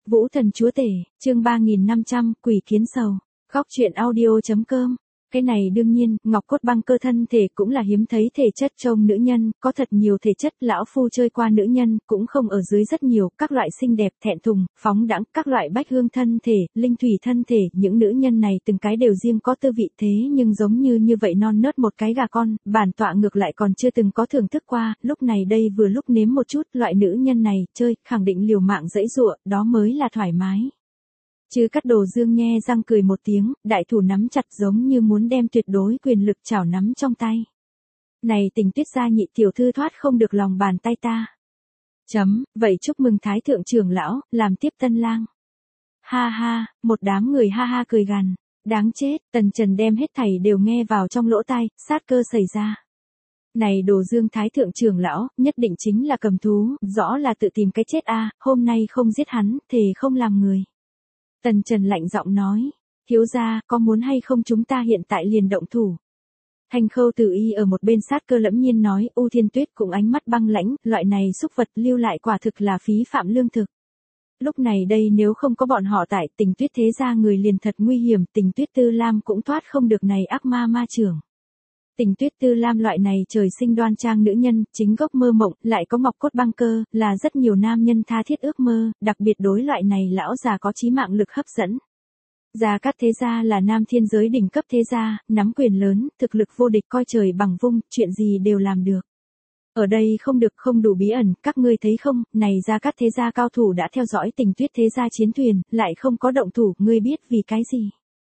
Vũ thần chúa tể, chương 3500, quỷ kiến sầu. Góc truyện audio.com. Cái này đương nhiên, ngọc cốt băng cơ thân thể cũng là hiếm thấy thể chất trong nữ nhân, có thật nhiều thể chất lão phu chơi qua nữ nhân, cũng không ở dưới rất nhiều, các loại xinh đẹp, thẹn thùng, phóng đãng, các loại bách hương thân thể, linh thủy thân thể, những nữ nhân này từng cái đều riêng có tư vị thế nhưng giống như vậy non nớt một cái gà con, bản tọa ngược lại còn chưa từng có thưởng thức qua, lúc này đây vừa lúc nếm một chút, loại nữ nhân này, chơi, khẳng định liều mạng dãy dụa, đó mới là thoải mái. Chứ Cát Đồ Dương nhe răng cười một tiếng, đại thủ nắm chặt giống như muốn đem tuyệt đối quyền lực chảo nắm trong tay. Này Tình Tuyết gia nhị tiểu thư thoát không được lòng bàn tay ta. Vậy chúc mừng Thái thượng trưởng lão, làm tiếp tân lang. Ha ha, một đám người ha ha cười gằn, đáng chết, Tần Trần đem hết thảy đều nghe vào trong lỗ tai, sát cơ xảy ra. Này Đồ Dương Thái thượng trưởng lão, nhất định chính là cầm thú, rõ là tự tìm cái chết a, hôm nay không giết hắn, thề không làm người. Tần Trần lạnh giọng nói, thiếu gia, có muốn hay không chúng ta hiện tại liền động thủ. Thanh Khâu Tử Y ở một bên sát cơ lẫm nhiên nói, U Thiên Tuyết cùng ánh mắt băng lãnh, loại này xúc vật lưu lại quả thực là phí phạm lương thực. Lúc này đây nếu không có bọn họ tại Tình Tuyết thế gia người liền thật nguy hiểm, Tình Tuyết Tư Lam cũng thoát không được này ác ma ma trưởng. Tình Tuyết Tư Lam loại này trời sinh đoan trang nữ nhân, chính gốc mơ mộng, lại có ngọc cốt băng cơ, là rất nhiều nam nhân tha thiết ước mơ, đặc biệt đối loại này lão già có chí mạng lực hấp dẫn. Gia Cát thế gia là nam thiên giới đỉnh cấp thế gia, nắm quyền lớn, thực lực vô địch coi trời bằng vung, chuyện gì đều làm được. Ở đây không đủ bí ẩn, các ngươi thấy không, này Gia Cát thế gia cao thủ đã theo dõi Tình Tuyết thế gia chiến thuyền, lại không có động thủ, ngươi biết vì cái gì?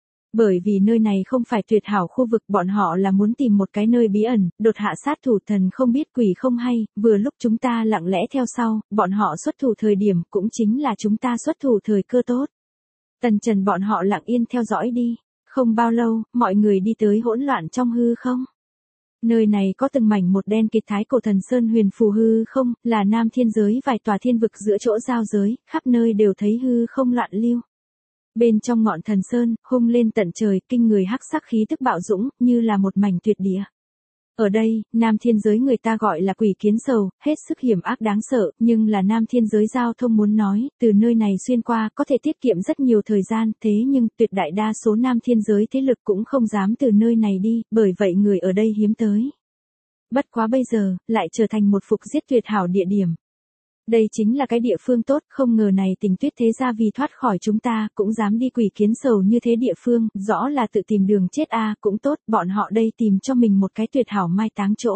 Bởi vì nơi này không phải tuyệt hảo khu vực, bọn họ là muốn tìm một cái nơi bí ẩn, đột hạ sát thủ, thần không biết quỷ không hay, vừa lúc chúng ta lặng lẽ theo sau, bọn họ xuất thủ thời điểm cũng chính là chúng ta xuất thủ thời cơ tốt. Tần Trần bọn họ lặng yên theo dõi đi, không bao lâu, mọi người đi tới hỗn loạn trong hư không. Nơi này có từng mảnh một đen kịt thái cổ thần sơn huyền phù hư không, là nam thiên giới vài tòa thiên vực giữa chỗ giao giới, khắp nơi đều thấy hư không loạn lưu. Bên trong ngọn thần sơn, hung lên tận trời, kinh người hắc sắc khí tức bạo dũng, như là một mảnh tuyệt địa. Ở đây, nam thiên giới người ta gọi là quỷ kiến sầu, hết sức hiểm ác đáng sợ, nhưng là nam thiên giới giao thông muốn nói, từ nơi này xuyên qua có thể tiết kiệm rất nhiều thời gian, thế nhưng tuyệt đại đa số nam thiên giới thế lực cũng không dám từ nơi này đi, bởi vậy người ở đây hiếm tới. Bất quá bây giờ, lại trở thành một phục giết tuyệt hảo địa điểm. Đây chính là cái địa phương tốt, không ngờ này Tình Tuyết thế gia vì thoát khỏi chúng ta, cũng dám đi quỷ kiến sầu như thế địa phương, rõ là tự tìm đường chết a, cũng tốt, bọn họ đây tìm cho mình một cái tuyệt hảo mai táng chỗ.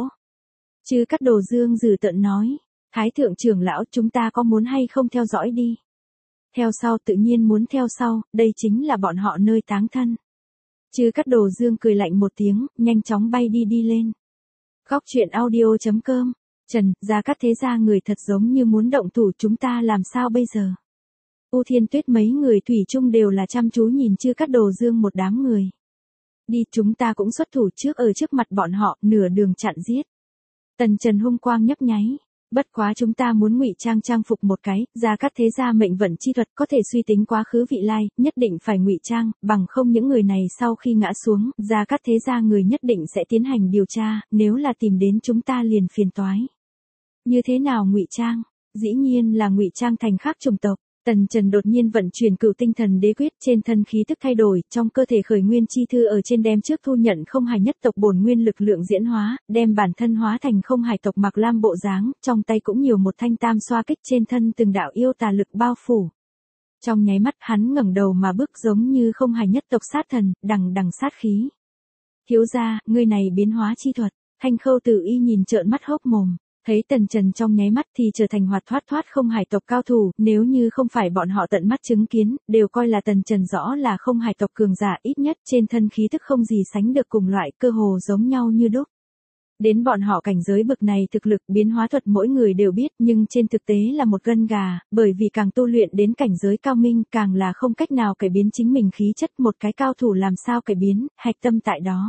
Chứ Cát Đồ Dương dừ tợn nói, Thái thượng trưởng lão chúng ta có muốn hay không theo dõi đi. Theo sau tự nhiên muốn theo sau, đây chính là bọn họ nơi táng thân. Chứ Cát Đồ Dương cười lạnh một tiếng, nhanh chóng bay đi lên. Góc truyện audio.com. Trần, Gia Cát thế gia người thật giống như muốn động thủ, chúng ta làm sao bây giờ? U Thiên Tuyết mấy người thủy chung đều là chăm chú nhìn Chư Cát Đồ Dương một đám người. Đi, chúng ta cũng xuất thủ trước ở trước mặt bọn họ, nửa đường chặn giết. Tần Trần hung quang nhấp nháy. Bất quá chúng ta muốn ngụy trang phục một cái, Gia Cát thế gia mệnh vận chi thuật có thể suy tính quá khứ vị lai, nhất định phải ngụy trang, bằng không những người này sau khi ngã xuống, Gia Cát thế gia người nhất định sẽ tiến hành điều tra, nếu là tìm đến chúng ta liền phiền toái. Như thế nào ngụy trang? Dĩ nhiên là ngụy trang thành khác chủng tộc. Tần Trần đột nhiên vận chuyển Cửu Tinh Thần Đế Quyết, trên thân khí tức thay đổi, trong cơ thể khởi nguyên chi thư ở trên đem trước thu nhận không hài nhất tộc bổn nguyên lực lượng diễn hóa, đem bản thân hóa thành không hài tộc Mạc Lam bộ dáng, trong tay cũng nhiều một thanh tam xoa kích, trên thân từng đạo yêu tà lực bao phủ. Trong nháy mắt hắn ngẩng đầu mà bước giống như không hài nhất tộc sát thần, đằng sát khí. Thiếu gia, ngươi này biến hóa chi thuật. Thanh Khâu Tử Y nhìn trợn mắt hốc mồm. Thấy Tần Trần trong nháy mắt thì trở thành hoạt thoát không hải tộc cao thủ, nếu như không phải bọn họ tận mắt chứng kiến, đều coi là Tần Trần rõ là không hải tộc cường giả, ít nhất trên thân khí thức không gì sánh được cùng loại, cơ hồ giống nhau như đúc. Đến bọn họ cảnh giới bậc này thực lực biến hóa thuật mỗi người đều biết, nhưng trên thực tế là một gân gà, bởi vì càng tu luyện đến cảnh giới cao minh càng là không cách nào cải biến chính mình khí chất, một cái cao thủ làm sao cải biến, hạch tâm tại đó.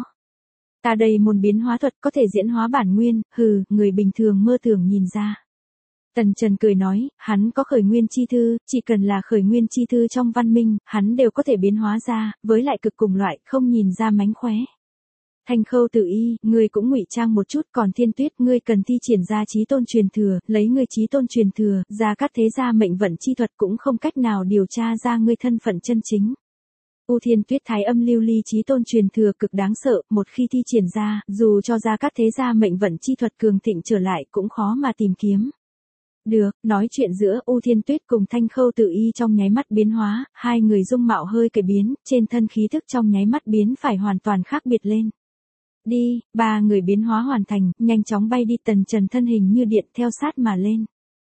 Ta đây môn biến hóa thuật có thể diễn hóa bản nguyên, người bình thường mơ tưởng nhìn ra. Tần Trần cười nói, hắn có khởi nguyên chi thư, chỉ cần là khởi nguyên chi thư trong văn minh, hắn đều có thể biến hóa ra, với lại cực cùng loại, không nhìn ra mánh khóe. Thanh Khâu Tử Y, ngươi cũng ngụy trang một chút, còn Thiên Tuyết, ngươi cần thi triển ra chí tôn truyền thừa, lấy ngươi chí tôn truyền thừa, Gia Cát Thế gia mệnh vận chi thuật cũng không cách nào điều tra ra ngươi thân phận chân chính. U Thiên Tuyết thái âm lưu ly chí tôn truyền thừa cực đáng sợ, một khi thi triển ra, dù cho Gia Cát Thế gia mệnh vận chi thuật cường thịnh trở lại cũng khó mà tìm kiếm. Được, nói chuyện giữa U Thiên Tuyết cùng Thanh Khâu Tử Y trong nháy mắt biến hóa, hai người dung mạo hơi cải biến, trên thân khí thức trong nháy mắt biến phải hoàn toàn khác biệt lên. Đi, ba người biến hóa hoàn thành, nhanh chóng bay đi, Tần Trần thân hình như điện theo sát mà lên.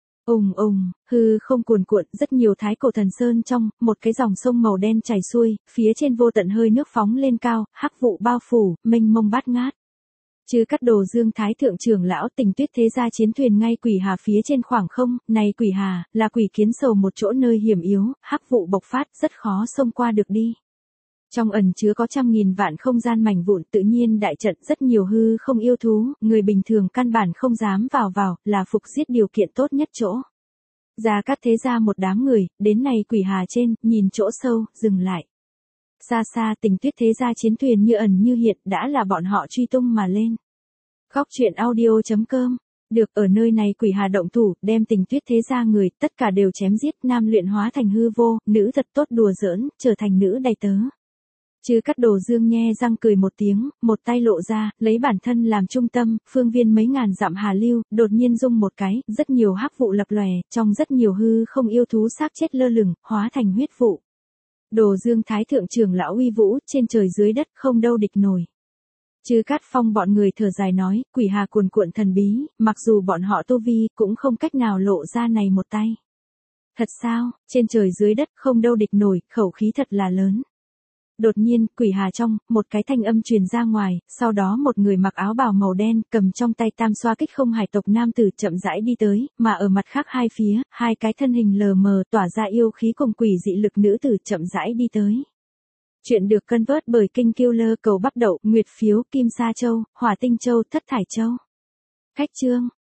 Hư không cuồn cuộn, rất nhiều thái cổ thần sơn trong, một cái dòng sông màu đen chảy xuôi, phía trên vô tận hơi nước phóng lên cao, hắc vụ bao phủ, mênh mông bát ngát. Chư Cát Đồ Dương thái thượng trưởng lão, Tình Tuyết thế gia chiến thuyền ngay Quỷ Hà phía trên khoảng không, này Quỷ Hà, là quỷ kiến sầu một chỗ nơi hiểm yếu, hắc vụ bộc phát, rất khó xông qua được đi. Trong ẩn chứa có 100.000 vạn không gian mảnh vụn, tự nhiên đại trận, rất nhiều hư không yêu thú, người bình thường căn bản không dám vào, là phục giết điều kiện tốt nhất chỗ. Gia Cát Thế gia một đám người, đến này Quỷ Hà trên, nhìn chỗ sâu, dừng lại. Xa xa Tình Tuyết thế gia chiến thuyền như ẩn như hiện, đã là bọn họ truy tung mà lên. Góc truyện audio.com. Được, ở nơi này Quỷ Hà động thủ, đem Tình Tuyết thế gia người, tất cả đều chém giết, nam luyện hóa thành hư vô, nữ thật tốt đùa giỡn, trở thành nữ đầy tớ. Chư Cát Đồ Dương nhe răng cười một tiếng, một tay lộ ra, lấy bản thân làm trung tâm, phương viên mấy ngàn dặm hà lưu, đột nhiên rung một cái, rất nhiều hắc vụ lập lòe, trong rất nhiều hư không yêu thú xác chết lơ lửng, hóa thành huyết vụ. Đồ Dương thái thượng trưởng lão uy vũ, trên trời dưới đất không đâu địch nổi. Chư Cát Phong bọn người thở dài nói, Quỷ Hà cuồn cuộn thần bí, mặc dù bọn họ tu vi, cũng không cách nào lộ ra này một tay. Thật sao, trên trời dưới đất không đâu địch nổi, khẩu khí thật là lớn. Đột nhiên, Quỷ Hà trong, một cái thanh âm truyền ra ngoài, sau đó một người mặc áo bào màu đen, cầm trong tay tam xoa kích không hải tộc nam tử chậm rãi đi tới, mà ở mặt khác hai phía, hai cái thân hình lờ mờ tỏa ra yêu khí cùng quỷ dị lực nữ tử chậm rãi đi tới. Chuyện được cân vớt bởi Kênh Killer Cầu Bắp Đậu, Nguyệt Phiếu, Kim Sa Châu, Hỏa Tinh Châu, Thất Thải Châu. Khách chương.